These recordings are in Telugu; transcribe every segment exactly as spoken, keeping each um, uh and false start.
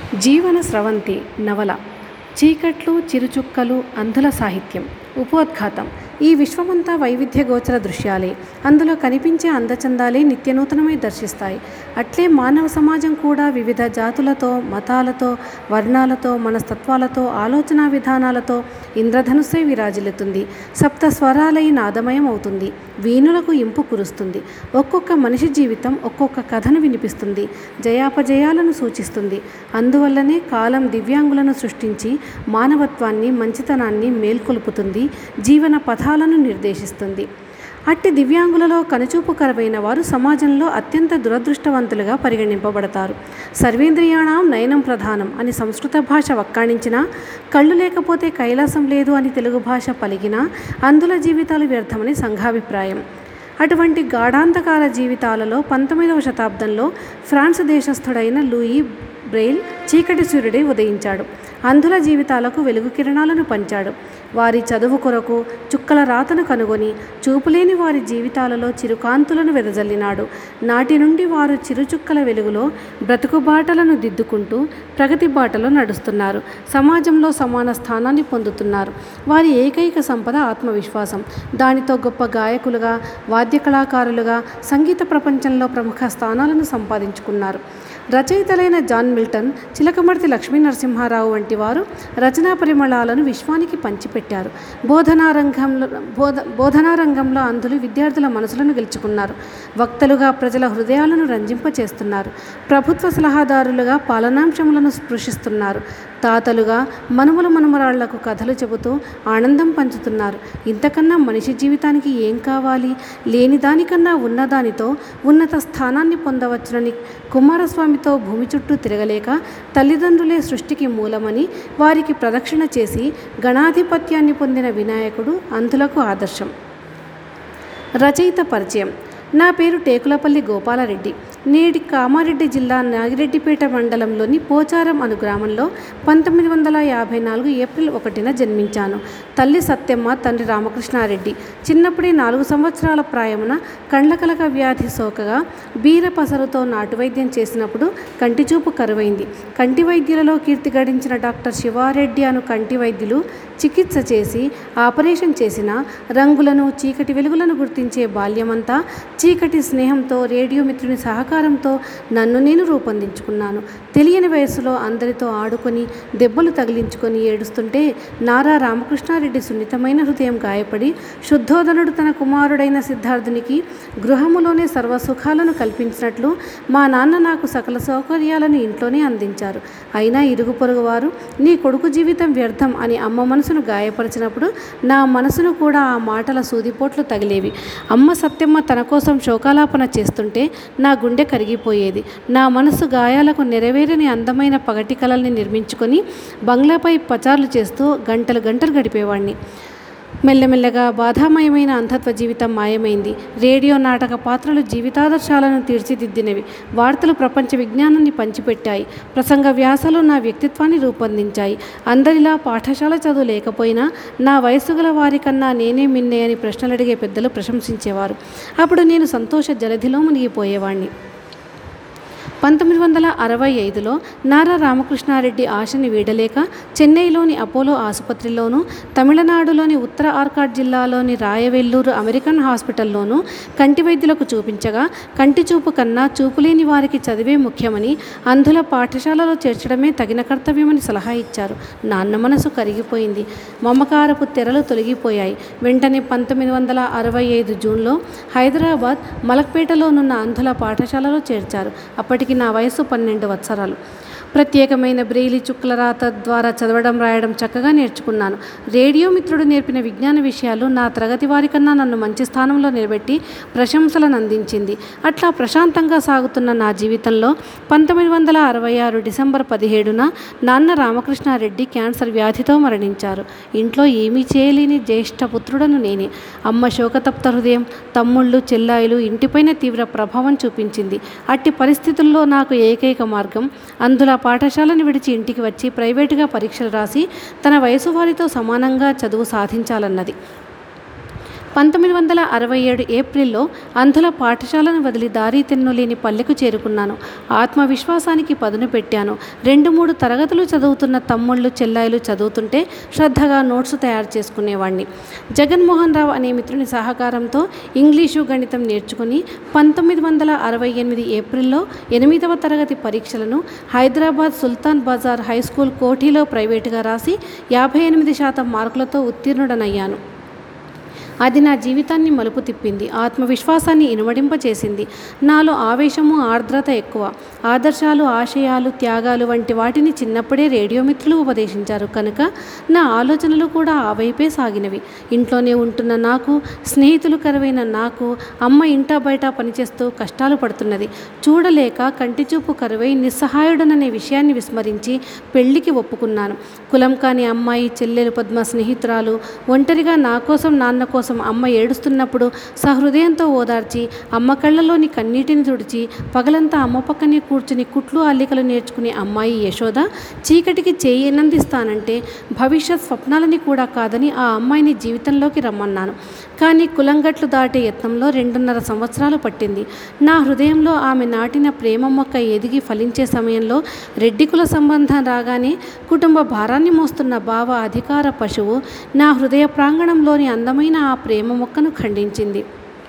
జీవన స్రవంతి నవల. చీకట్లు, చిరుచుక్కలు, అంధుల సాహిత్యం. ఉపోద్ఘాతం. ఈ విశ్వమంతా వైవిధ్య గోచర దృశ్యాలే. అందులో కనిపించే అందచందాలే నిత్యనూతనమై దర్శిస్తాయి. అట్లే మానవ సమాజం కూడా వివిధ జాతులతో, మతాలతో, వర్ణాలతో, మనస్తత్వాలతో, ఆలోచనా విధానాలతో ఇంద్రధనుస్సై విరాజిల్లుతుంది. సప్త స్వరాలై నాదమయం అవుతుంది. వీణులకు ఇంపు కురుస్తుంది. ఒక్కొక్క మనిషి జీవితం ఒక్కొక్క కథను వినిపిస్తుంది, జయాపజయాలను సూచిస్తుంది. అందువల్లనే కాలం దివ్యాంగులను సృష్టించి మానవత్వాన్ని, మంచితనాన్ని మేల్కొల్పుతుంది, జీవన పథాలను నిర్దేశిస్తుంది. అట్టి దివ్యాంగులలో కనుచూపు కరువైన వారు సమాజంలో అత్యంత దురదృష్టవంతులుగా పరిగణింపబడతారు. సర్వేంద్రియాణం నయనం ప్రధానం అని సంస్కృత భాష వక్కాణించినా, కళ్ళు లేకపోతే కైలాసం లేదు అని తెలుగు భాష పలికినా అంధుల జీవితాలు వ్యర్థమని సంఘాభిప్రాయం. అటువంటి గాఢాంధకార జీవితాలలో పంతొమ్మిదవ శతాబ్దంలో ఫ్రాన్స్ దేశస్థుడైన లూయి బ్రెయిల్ చీకటి సూర్యుడై ఉదయించాడు. అంధుల జీవితాలకు వెలుగు కిరణాలను పంచాడు. వారి చదువు కొరకు చుక్కల రాతను కనుగొని చూపులేని వారి జీవితాలలో చిరుకాంతులను వెదజల్లినాడు. నాటి నుండి వారు చిరుచుక్కల వెలుగులో బ్రతుకుబాటలను దిద్దుకుంటూ ప్రగతి బాటలో నడుస్తున్నారు. సమాజంలో సమాన స్థానాన్ని పొందుతున్నారు. వారి ఏకైక సంపద ఆత్మవిశ్వాసం. దానితో గొప్ప గాయకులుగా, వాద్య కళాకారులుగా సంగీత ప్రపంచంలో ప్రముఖ స్థానాలను సంపాదించుకున్నారు. రచయితలైన జాన్ మిల్టన్, చిలకమర్తి లక్ష్మీ నరసింహారావు వంటి వారు రచనా పరిమళాలను విశ్వానికి పంచిపెట్టారు. బోధనా రంగంలో బోధ బోధనా రంగంలో అంధులు విద్యార్థుల మనసులను గెలుచుకున్నారు. వక్తలుగా ప్రజల హృదయాలను రంజింపచేస్తున్నారు. ప్రభుత్వ సలహాదారులుగా పాలనాంశములను స్పృశిస్తున్నారు. తాతలుగా మనుమల మనుమరాళ్లకు కథలు చెబుతూ ఆనందం పంచుతున్నారు. ఇంతకన్నా మనిషి జీవితానికి ఏం కావాలి? లేని దానికన్నా ఉన్నదానితో ఉన్నత స్థానాన్ని పొందవచ్చునని కుమారస్వామితో భూమి చుట్టూ తిరగలేక తల్లిదండ్రులే సృష్టికి మూలమని వారికి ప్రదక్షిణ చేసి గణాధిపత్యాన్ని పొందిన వినాయకుడు అంధులకు ఆదర్శం. రచయిత పరిచయం. నా పేరు టేకులపల్లి గోపాలరెడ్డి. నేటి కామారెడ్డి జిల్లా నాగిరెడ్డిపేట మండలంలోని పోచారం అను గ్రామంలో పంతొమ్మిది వందల యాభై నాలుగు ఏప్రిల్ ఒకటిన జన్మించాను. తల్లి సత్యమ్మ, తండ్రి రామకృష్ణారెడ్డి. చిన్నప్పుడే నాలుగు సంవత్సరాల ప్రాయమున కండ్లకలక వ్యాధి సోకగా బీర పసరుతో నాటు వైద్యం చేసినప్పుడు కంటిచూపు కరువైంది. కంటి వైద్యులలో కీర్తి గడించిన డాక్టర్ శివారెడ్డి అను కంటి వైద్యులు చికిత్స చేసి ఆపరేషన్ చేసిన రంగులను, చీకటి వెలుగులను గుర్తించే బాల్యమంతా చీకటి స్నేహంతో, రేడియో మిత్రుని సహకారంతో నన్ను నేను రూపొందించుకున్నాను. తెలియని వయసులో అందరితో ఆడుకొని దెబ్బలు తగిలించుకొని ఏడుస్తుంటే నారా రామకృష్ణారెడ్డి సున్నితమైన హృదయం గాయపడి శుద్ధోదనుడు తన కుమారుడైన సిద్ధార్థునికి గృహములోనే సర్వసుఖాలను కల్పించినట్లు మా నాన్న నాకు సకల సౌకర్యాలను ఇంట్లోనే అందించారు. అయినా ఇరుగు పొరుగు వారు నీ కొడుకు జీవితం వ్యర్థం అని అమ్మ మనసును గాయపరిచినప్పుడు నా మనసును కూడా ఆ మాటల సూదిపోట్లు తగిలేవి. అమ్మ సత్యమ్మ తన కోసం శోకాలాపన చేస్తుంటే నా గుండె కరిగిపోయేది. నా మనసు గాయాలకు నెరవేరని అందమైన పగటి కలల్ని నిర్మించుకొని బంగ్లాపై పచార్లు చేస్తూ గంటలు గంటలు గడిపేవాణ్ణి. మెల్లమెల్లగా బాధామయమైన అంధత్వ జీవితం మాయమైంది. రేడియో నాటక పాత్రలు జీవితాదర్శాలను తీర్చిదిద్దినవి. వార్తలు ప్రపంచ విజ్ఞానాన్ని పంచిపెట్టాయి. ప్రసంగ వ్యాసాలు నా వ్యక్తిత్వాన్ని రూపొందించాయి. అందరిలా పాఠశాల చదువు లేకపోయినా నా వయసు గల వారికన్నా నేనే మిన్నే అని ప్రశ్నలు అడిగే పెద్దలు ప్రశంసించేవారు. అప్పుడు నేను సంతోష జలధిలో మునిగిపోయేవాణ్ణి. పంతొమ్మిది వందల అరవై ఐదులో నారా రామకృష్ణారెడ్డి ఆశని వీడలేక చెన్నైలోని అపోలో ఆసుపత్రిలోనూ, తమిళనాడులోని ఉత్తర ఆర్కాడ్ జిల్లాలోని రాయవెల్లూరు అమెరికన్ హాస్పిటల్లోనూ కంటి వైద్యులకు చూపించగా కంటి చూపు కన్నా చూపులేని వారికి చదివే ముఖ్యమని, అంధుల పాఠశాలలో చేర్చడమే తగిన కర్తవ్యమని సలహా ఇచ్చారు. నాన్న మనసు కరిగిపోయింది. మమకారపు తెరలు తొలగిపోయాయి. వెంటనే పంతొమ్మిది వందల అరవై ఐదు జూన్లో హైదరాబాద్ మలక్పేటలోనున్న అంధుల పాఠశాలలో చేర్చారు. అప్పటికి నా వయసు పన్నెండు వత్సరాలు. ప్రత్యేకమైన బ్రెయిలీ చుక్కల రాత ద్వారా చదవడం, రాయడం చక్కగా నేర్చుకున్నాను. రేడియో మిత్రుడు నేర్పిన విజ్ఞాన విషయాలు నా తరగతి వారికన్నా నన్ను మంచి స్థానంలో నిలబెట్టి ప్రశంసలను అందించింది. అట్లా ప్రశాంతంగా సాగుతున్న నా జీవితంలో పంతొమ్మిది వందల అరవై ఆరు డిసెంబర్ పదిహేడున నాన్న రామకృష్ణారెడ్డి క్యాన్సర్ వ్యాధితో మరణించారు. ఇంట్లో ఏమీ చేయలేని జ్యేష్ఠ పుత్రుడను నేనే. అమ్మ శోకతప్త హృదయం, తమ్ముళ్ళు, చెల్లాయిలు ఇంటిపైన తీవ్ర ప్రభావం చూపించింది. అట్టి పరిస్థితుల్లో నాకు ఏకైక మార్గం అంధుల పాఠశాలను విడిచి ఇంటికి వచ్చి ప్రైవేటుగా పరీక్షలు రాసి తన వయసు వారితో సమానంగా చదువు సాధించాలన్నది. పంతొమ్మిది వందల అరవై ఏడు ఏప్రిల్లో అంధుల పాఠశాలను వదిలి దారి తెన్నులేని పల్లెకు చేరుకున్నాను. ఆత్మవిశ్వాసానికి పదును పెట్టాను. రెండు మూడు తరగతులు చదువుతున్న తమ్ముళ్ళు చెల్లాయిలు చదువుతుంటే శ్రద్ధగా నోట్స్ తయారు చేసుకునేవాడిని. జగన్మోహన్ రావు అనే మిత్రుని సహకారంతో ఇంగ్లీషు గణితం నేర్చుకుని పంతొమ్మిది వందల అరవై ఎనిమిది ఏప్రిల్లో ఎనిమిదవ తరగతి పరీక్షలను హైదరాబాద్ సుల్తాన్ బజార్ హైస్కూల్ కోఠీలో ప్రైవేటుగా రాసి యాభై ఎనిమిది శాతం మార్కులతో ఉత్తీర్ణుడనయ్యాను. అది నా జీవితాన్ని మలుపు తిప్పింది. ఆత్మవిశ్వాసాన్ని ఇనుమడింపచేసింది. నాలో ఆవేశము, ఆర్ద్రత ఎక్కువ. ఆదర్శాలు, ఆశయాలు, త్యాగాలు వంటి వాటిని చిన్నప్పుడే రేడియో మిత్రులు ఉపదేశించారు కనుక నా ఆలోచనలు కూడా ఆ వైపే సాగినవి. ఇంట్లోనే ఉంటున్న నాకు, స్నేహితులు కరువైన నాకు, అమ్మ ఇంటా బయట పనిచేస్తూ కష్టాలు పడుతున్నది. చూడలేక కంటిచూపు కరువై నిస్సహాయుడననే విషయాన్ని విస్మరించి పెళ్లికి ఒప్పుకున్నాను. కులం కాని అమ్మాయి, చెల్లెలు పద్మ స్నేహితురాలు, ఒంటరిగా నా కోసం నాన్న కోసం అమ్మ ఏడుస్తున్నప్పుడు సహృదయంతో ఓదార్చి అమ్మ కళ్ళలోని కన్నీటిని తుడిచి పగలంతా అమ్మ పక్కనే కూర్చుని కుట్లు అల్లికలు నేర్చుకునే అమ్మాయి యశోద చీకటికి చేయినందిస్తానంటే భవిష్యత్ స్వప్నాలని కూడా కాదని ఆ అమ్మాయిని జీవితంలోకి రమ్మన్నాను. కానీ కులంగట్లు దాటే యత్నంలో రెండున్నర సంవత్సరాలు పట్టింది. నా హృదయంలో ఆమె నాటిన ప్రేమ మొక్క ఎదిగి ఫలించే సమయంలో రెడ్డి కుల సంబంధం రాగానే కుటుంబ భారాన్ని మోస్తున్న బావ అధికార పశువు నా హృదయ ప్రాంగణంలోని అందమైన ఆ ప్రేమ మొక్కను ఖండించింది.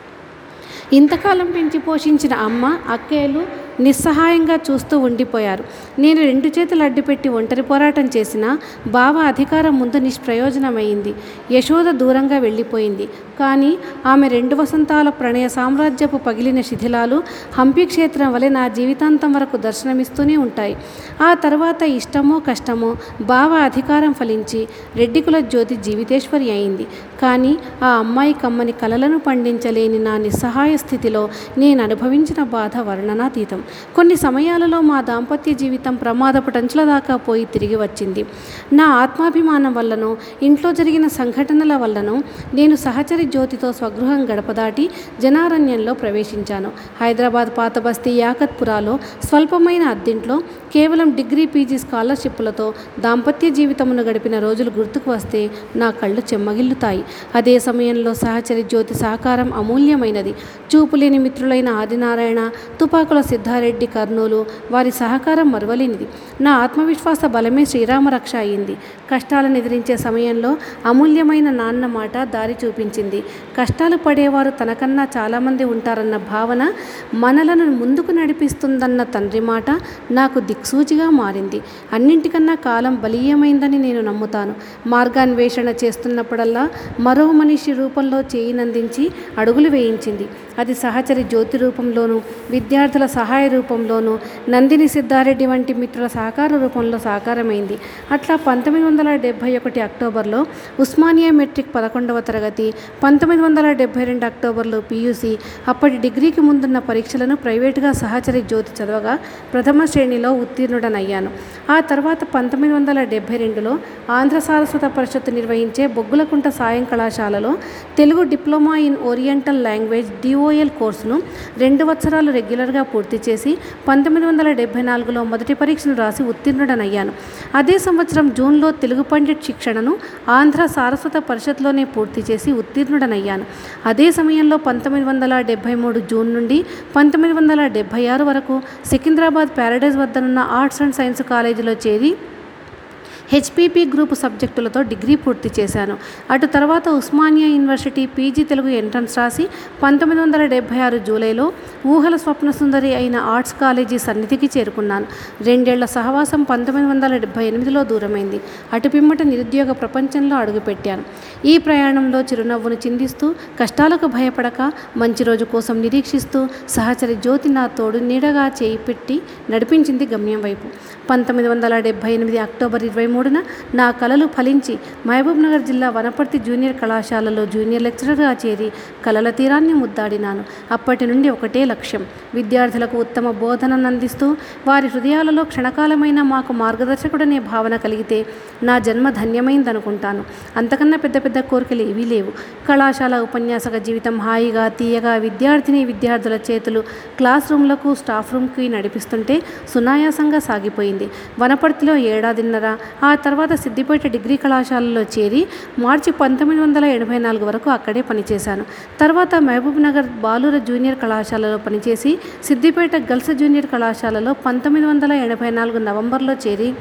ఇంతకాలం పెంచి పోషించిన అమ్మ, అక్కయ్యలు నిస్సహాయంగా చూస్తూ ఉండిపోయారు. నేను రెండు చేతులు అడ్డుపెట్టి ఒంటరి పోరాటం చేసిన బావ అధికారం ముందు నిష్ప్రయోజనమైంది. యశోద దూరంగా వెళ్ళిపోయింది. కానీ ఆమె రెండు వసంతాల ప్రణయ సామ్రాజ్యపు పగిలిన శిథిలాలు హంపి క్షేత్రం వలె నా జీవితాంతం వరకు దర్శనమిస్తూనే ఉంటాయి. ఆ తర్వాత ఇష్టమో కష్టమో బావ అధికారం ఫలించి రెడ్డికుల జ్యోతి జీవితేశ్వరి అయింది. కానీ ఆ అమ్మాయి కమ్మని కలలను పండించలేని నా నిస్సహాయ స్థితిలో నేను అనుభవించిన బాధ వర్ణనాతీతం. కొన్ని సమయాలలో మా దాంపత్య జీవితం ప్రమాదపు టంచుల దాకా పోయి తిరిగి వచ్చింది. నా ఆత్మాభిమానం వల్లనో, ఇంట్లో జరిగిన సంఘటనల వల్లనో నేను సహచరి జ్యోతితో స్వగృహం గడపదాటి జనారణ్యంలో ప్రవేశించాను. హైదరాబాద్ పాత బస్తీ యాకత్పురాలో స్వల్పమైన అద్దెంట్లో కేవలం డిగ్రీ పీజీ స్కాలర్షిప్లతో దాంపత్య జీవితమును గడిపిన రోజులు గుర్తుకు వస్తే నా కళ్ళు చెమ్మగిల్లుతాయి. అదే సమయంలో సహచరి జ్యోతి సహకారం అమూల్యమైనది. చూపులేని మిత్రులైన ఆదినారాయణ, తుపాకుల సిద్ధారెడ్డి కర్నూలు వారి సహకారం మరువలేనిది. నా ఆత్మవిశ్వాస బలమే శ్రీరామరక్ష అయింది. కష్టాలను ఎదిరించే సమయంలో అమూల్యమైన నాన్న మాట దారి చూపించింది. కష్టాలు పడేవారు తనకన్నా చాలామంది ఉంటారన్న భావన మనలను ముందుకు నడిపిస్తుందన్న తండ్రి మాట నాకు దిక్సూచిగా మారింది. అన్నింటికన్నా కాలం బలీయమైందని నేను నమ్ముతాను. మార్గాన్వేషణ చేస్తున్నప్పుడల్లా మరో మనిషి రూపంలో చేయినందించి అడుగులు వేయించింది. అది సహచరి జ్యోతి రూపంలోనూ, విద్యార్థుల సహాయ రూపంలోనూ, నందిని సిద్ధారెడ్డి వంటి మిత్రుల సహకార రూపంలో సాకారమైంది. అట్లా పంతొమ్మిది వందల డెబ్భై ఒకటి అక్టోబర్లో ఉస్మానియా మెట్రిక్ పదకొండవ తరగతి, పంతొమ్మిది వందల డెబ్భై రెండు అక్టోబర్లో పీయూసీ, అప్పటి డిగ్రీకి ముందున్న పరీక్షలను ప్రైవేటుగా సహచరి జ్యోతి చదవగా ప్రథమ శ్రేణిలో ఉత్తీర్ణుడనయ్యాను. ఆ తర్వాత పంతొమ్మిది వందల డెబ్భై రెండులో ఆంధ్ర సారస్వత పరిషత్తు నిర్వహించే బొగ్గులకుంట సాయం కళాశాలలో Telugu diploma in oriental language DOL కోర్సును రెండు వత్సరాలు రెగ్యులర్గా పూర్తి చేసి పంతొమ్మిది వందల డెబ్భై నాలుగులో మొదటి పరీక్షను రాసి ఉత్తీర్ణుడనయ్యాను. అదే సంవత్సరం జూన్లో తెలుగు పండిట్ శిక్షణను ఆంధ్ర సారస్వత పరిషత్లోనే పూర్తి చేసి ఉత్తీర్ణుడనయ్యాను. అదే సమయంలో పంతొమ్మిది వందల డెబ్భై మూడు జూన్ నుండి పంతొమ్మిది వందల డెబ్భై ఆరు వరకు సికింద్రాబాద్ ప్యారడైజ్ వద్దనున్న ఆర్ట్స్ అండ్ సైన్స్ కాలేజీలో చేరి హెచ్పిపి గ్రూపు సబ్జెక్టులతో డిగ్రీ పూర్తి చేశాను. అటు తర్వాత Osmania university PG Telugu entrance రాసి పంతొమ్మిది వందల డెబ్భై ఆరు జూలైలో ఊహల స్వప్న సుందరి అయిన ఆర్ట్స్ కాలేజీ సన్నిధికి చేరుకున్నాను. రెండేళ్ల సహవాసం పంతొమ్మిది వందల డెబ్భై ఎనిమిదిలో దూరమైంది. అటు పిమ్మట నిరుద్యోగ ప్రపంచంలో అడుగుపెట్టాను. ఈ ప్రయాణంలో చిరునవ్వును చిందిస్తూ, కష్టాలకు భయపడక, మంచి రోజు కోసం నిరీక్షిస్తూ సహచరి జ్యోతి నా తోడు నీడగా చేయి పెట్టి నడిపించింది గమ్యం వైపు. పంతొమ్మిది వందల డెబ్భై ఎనిమిది అక్టోబర్ ఇరవై మూడున నా కలలు ఫలించి మహబూబ్ నగర్ జిల్లా వనపర్తి జూనియర్ కళాశాలలో జూనియర్ లెక్చరర్గా చేరి కలల తీరాన్ని ముద్దాడినాను. అప్పటి నుండి ఒకటే లక్ష్యం, విద్యార్థులకు ఉత్తమ బోధనను అందిస్తూ వారి హృదయాలలో క్షణకాలమైన మాకు మార్గదర్శకుడనే భావన కలిగితే నా జన్మ ధన్యమైందనుకుంటాను. అంతకన్నా పెద్ద పెద్ద కోరికలు ఏవీ లేవు. కళాశాల ఉపన్యాసక జీవితం హాయిగా తీయగా విద్యార్థిని విద్యార్థుల చేతులు క్లాస్ రూమ్లకు స్టాఫ్ రూమ్కి నడిపిస్తుంటే సునాయాసంగా సాగిపోయింది. వనపర్తిలో ఏడాదిన్నర, ఆ ఆ తర్వాత సిద్దిపేట డిగ్రీ కళాశాలలో చేరి మార్చి పంతొమ్మిది వందల ఎనభై నాలుగు వరకు అక్కడే పనిచేశాను. తర్వాత మహబూబ్ నగర్ బాలుర జూనియర్ కళాశాలలో పనిచేసి సిద్దిపేట గర్ల్స్ జూనియర్ కళాశాలలో పంతొమ్మిది వందల ఎనభై నాలుగు నవంబర్లో చేరి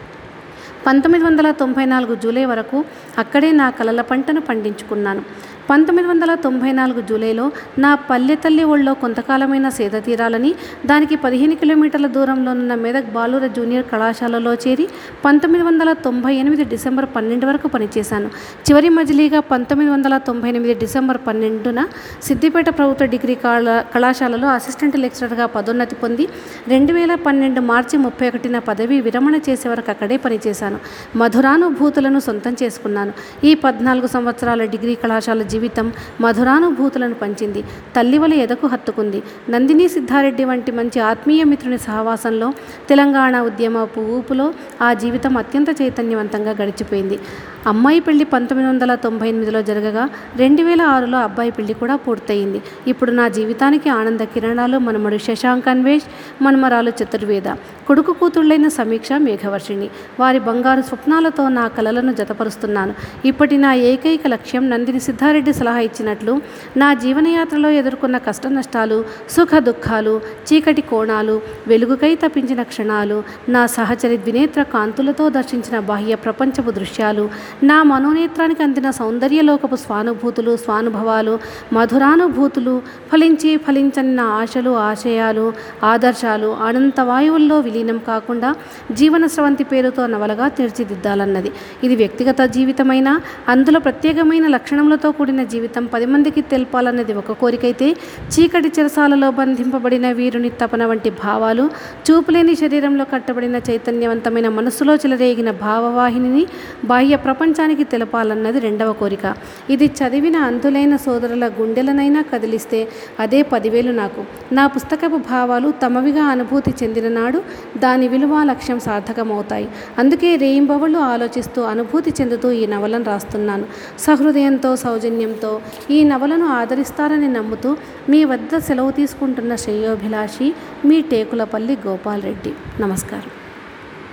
పంతొమ్మిది వందల తొంభై నాలుగు జూలై వరకు అక్కడే నా కలల పంటను పండించుకున్నాను. పంతొమ్మిది వందల తొంభై నాలుగు జూలైలో నా పల్లె తల్లి ఒళ్ళో కొంతకాలమైన సేద తీరాలని దానికి పదిహేను కిలోమీటర్ల దూరంలో ఉన్న మెదక్ బాలుర జూనియర్ కళాశాలలో చేరి పంతొమ్మిది వందల తొంభై ఎనిమిది డిసెంబర్ పన్నెండు వరకు పనిచేశాను. చివరి మజిలీగా పంతొమ్మిది వందల తొంభై ఎనిమిది డిసెంబర్ పన్నెండున సిద్దిపేట ప్రభుత్వ డిగ్రీ కళా కళాశాలలో అసిస్టెంట్ లెక్చరర్గా పదోన్నతి పొంది రెండు వేల పన్నెండు మార్చి ముప్పై ఒకటిన పదవి విరమణ చేసే వరకు అక్కడే పనిచేశాను. మధురానుభూతులను సొంతం చేసుకున్నాను. ఈ పద్నాలుగు సంవత్సరాల డిగ్రీ కళాశాల జీవితం మధురానుభూతులను పంచింది. తల్లి వలె ఎదకు హత్తుకుంది. నందిని సిద్ధారెడ్డి వంటి మంచి ఆత్మీయ మిత్రుని సహవాసంలో తెలంగాణ ఉద్యమపు ఊపులో ఆ జీవితం అత్యంత చైతన్యవంతంగా గడిచిపోయింది. అమ్మాయి పెళ్లి పంతొమ్మిది వందల తొంభై ఎనిమిదిలో జరగగా రెండు వేల ఆరులో అబ్బాయి పెళ్లి కూడా పూర్తయింది. ఇప్పుడు నా జీవితానికి ఆనంద కిరణాలు మనమడు శశాంక్ అన్వేష్, మనమరాలు చతుర్వేద, కొడుకు కూతుళ్ళైన సమీక్ష, మేఘవర్షిణి. వారి బంగారు స్వప్నాలతో నా కలలను జతపరుస్తున్నాను. ఇప్పటి నా ఏకైక లక్ష్యం నందిని సిద్ధారెడ్డి సలహా ఇచ్చినట్లు నా జీవనయాత్రలో ఎదుర్కొన్న కష్ట నష్టాలు, సుఖ దుఃఖాలు, చీకటి కోణాలు, వెలుగుకై తప్పించిన క్షణాలు, నా సహచరి ద్వినేత్ర కాంతులతో దర్శించిన బాహ్య ప్రపంచపు దృశ్యాలు, నా మనోనేత్రానికి అందిన సౌందర్యలోకపు స్వానుభూతులు, స్వానుభవాలు, మధురానుభూతులు, ఫలించి ఫలించని నా ఆశలు, ఆశయాలు, ఆదర్శాలు అనంత వాయువుల్లో విలీనం కాకుండా జీవన స్రవంతి పేరుతో నవలగా తీర్చిదిద్దాలన్నది. ఇది వ్యక్తిగత జీవితమైనా అందులో ప్రత్యేకమైన లక్షణములతో కూడిన జీవితం పది మందికి తెలపాలన్నది ఒక కోరికైతే, చీకటి చెరసాలలో బంధింపబడిన వీరుని తపన వంటి భావాలు, చూపులేని శరీరంలో కట్టబడిన చైతన్యవంతమైన మనస్సులో చెలరేగిన భావవాహినిని బాహ్య ప్రపంచానికి తెలపాలన్నది రెండవ కోరిక. ఇది చదివిన అంతులైన సోదరుల గుండెలనైనా కదిలిస్తే అదే పదివేలు నాకు. నా పుస్తకపు భావాలు తమవిగా అనుభూతి చెందిన నాడు దాని విలువ, లక్ష్యం సార్థకమవుతాయి. అందుకే రేయింబవళ్ళు ఆలోచిస్తూ అనుభూతి చెందుతూ ఈ నవలను రాస్తున్నాను. సహృదయంతో, సౌజన్యంతో ఈ నవలను ఆదరిస్తారని నమ్ముతూ మీ వద్ద సెలవు తీసుకుంటున్న శ్రేయోభిలాషి మీ టేకులపల్లి గోపాల్ రెడ్డి. నమస్కారం.